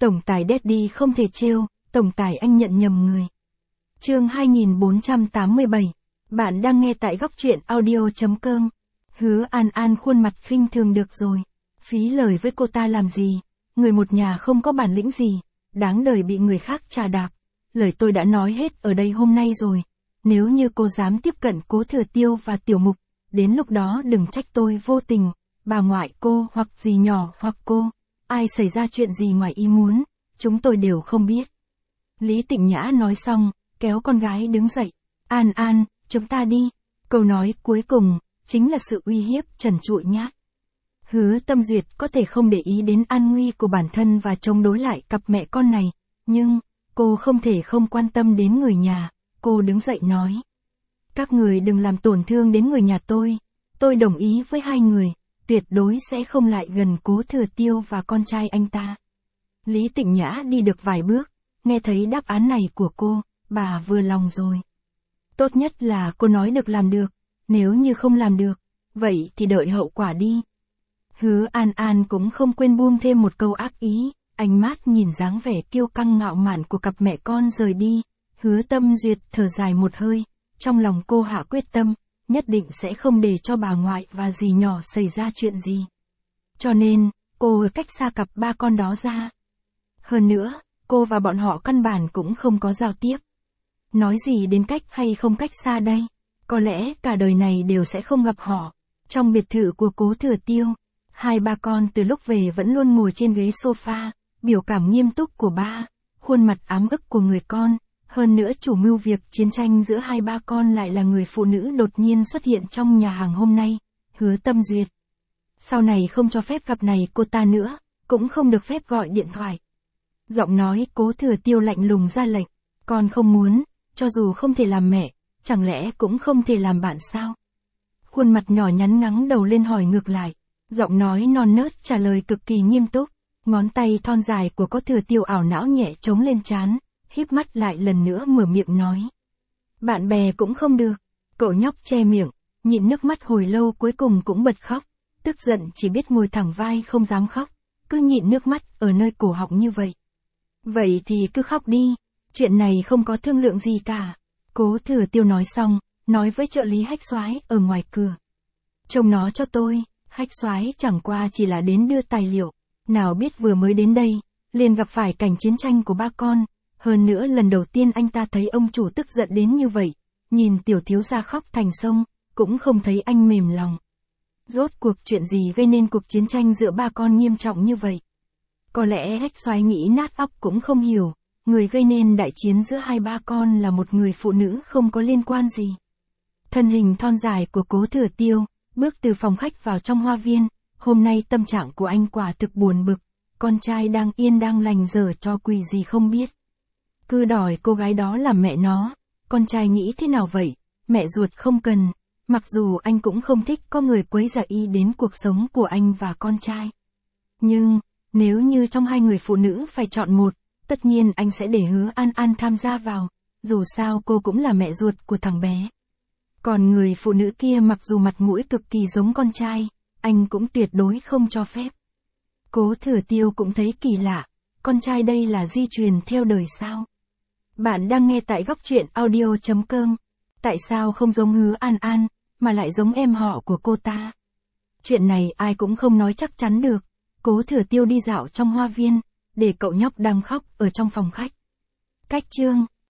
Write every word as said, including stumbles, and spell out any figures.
Tổng tài Daddy không thể trêu, tổng tài anh nhận nhầm người. Chương hai nghìn bốn trăm tám mươi bảy. Bạn đang nghe tại góc truyện audio chấm com. Hứa An An khuôn mặt khinh thường được rồi. Phí lời với cô ta làm gì? Người một nhà không có bản lĩnh gì, đáng đời bị người khác trà đạp. Lời tôi đã nói hết ở đây hôm nay rồi. Nếu như cô dám tiếp cận Cố Thừa Tiêu và Tiểu Mục, đến lúc đó đừng trách tôi vô tình. Bà ngoại cô hoặc dì nhỏ hoặc cô, ai xảy ra chuyện gì ngoài ý muốn, chúng tôi đều không biết. Lý Tịnh Nhã nói xong, kéo con gái đứng dậy. An An, chúng ta đi. Câu nói cuối cùng, chính là sự uy hiếp trần trụi nhát. Hứa Tâm Duyệt có thể không để ý đến an nguy của bản thân và chống đối lại cặp mẹ con này, nhưng, cô không thể không quan tâm đến người nhà. Cô đứng dậy nói. Các người đừng làm tổn thương đến người nhà tôi. Tôi đồng ý với hai người, tuyệt đối sẽ không lại gần Cố Thừa Tiêu và con trai anh ta. Lý Tịnh Nhã đi được vài bước, nghe thấy đáp án này của cô, bà vừa lòng rồi. Tốt nhất là cô nói được làm được, nếu như không làm được, vậy thì đợi hậu quả đi. Hứa An An cũng không quên buông thêm một câu ác ý, ánh mắt nhìn dáng vẻ kiêu căng ngạo mạn của cặp mẹ con rời đi. Hứa Tâm Duyệt thở dài một hơi, trong lòng cô hạ quyết tâm, nhất định sẽ không để cho bà ngoại và dì nhỏ xảy ra chuyện gì. Cho nên, cô cách xa cặp ba con đó ra. Hơn nữa, cô và bọn họ căn bản cũng không có giao tiếp. Nói gì đến cách hay không cách xa đây, có lẽ cả đời này đều sẽ không gặp họ. Trong biệt thự của Cố Thừa Tiêu, hai ba con từ lúc về vẫn luôn ngồi trên ghế sofa, biểu cảm nghiêm túc của ba, khuôn mặt ám ức của người con. Hơn nữa chủ mưu việc chiến tranh giữa hai ba con lại là người phụ nữ đột nhiên xuất hiện trong nhà hàng hôm nay, Hứa Tâm Duyệt. Sau này không cho phép gặp này cô ta nữa, cũng không được phép gọi điện thoại. Giọng nói Cố Thừa Tiêu lạnh lùng ra lệnh, con không muốn, cho dù không thể làm mẹ, chẳng lẽ cũng không thể làm bạn sao? Khuôn mặt nhỏ nhắn ngắng đầu lên hỏi ngược lại, giọng nói non nớt trả lời cực kỳ nghiêm túc, ngón tay thon dài của Cố Thừa Tiêu ảo não nhẹ trống lên trán. Híp mắt lại lần nữa mở miệng nói. Bạn bè cũng không được. Cậu nhóc che miệng, nhịn nước mắt hồi lâu cuối cùng cũng bật khóc. Tức giận chỉ biết ngồi thẳng vai không dám khóc. Cứ nhịn nước mắt ở nơi cổ họng như vậy. Vậy thì cứ khóc đi. Chuyện này không có thương lượng gì cả. Cố Thừa Tiêu nói xong, nói với trợ lý Hách Soái ở ngoài cửa. Trông nó cho tôi. Hách Soái chẳng qua chỉ là đến đưa tài liệu. Nào biết vừa mới đến đây, liền gặp phải cảnh chiến tranh của ba con. Hơn nữa lần đầu tiên anh ta thấy ông chủ tức giận đến như vậy, nhìn tiểu thiếu gia khóc thành sông, cũng không thấy anh mềm lòng. Rốt cuộc chuyện gì gây nên cuộc chiến tranh giữa ba con nghiêm trọng như vậy? Có lẽ Hách Soái nghĩ nát óc cũng không hiểu, người gây nên đại chiến giữa hai ba con là một người phụ nữ không có liên quan gì. Thân hình thon dài của Cố Thừa Tiêu, bước từ phòng khách vào trong hoa viên, hôm nay tâm trạng của anh quả thực buồn bực, con trai đang yên đang lành giở cho quỷ gì không biết. Cứ đòi cô gái đó làm mẹ nó, con trai nghĩ thế nào vậy, mẹ ruột không cần, mặc dù anh cũng không thích có người quấy rầy y đến cuộc sống của anh và con trai. Nhưng, nếu như trong hai người phụ nữ phải chọn một, tất nhiên anh sẽ để Hứa An An tham gia vào, dù sao cô cũng là mẹ ruột của thằng bé. Còn người phụ nữ kia mặc dù mặt mũi cực kỳ giống con trai, anh cũng tuyệt đối không cho phép. Cố Thừa Tiêu cũng thấy kỳ lạ, con trai đây là di truyền theo đời sao? Bạn đang nghe tại góc truyện audio chấm com. Tại sao không giống Hứa An An, mà lại giống em họ của cô ta? Chuyện này ai cũng không nói chắc chắn được. Cố Thừa Tiêu đi dạo trong hoa viên, để cậu nhóc đang khóc ở trong phòng khách. Cách chương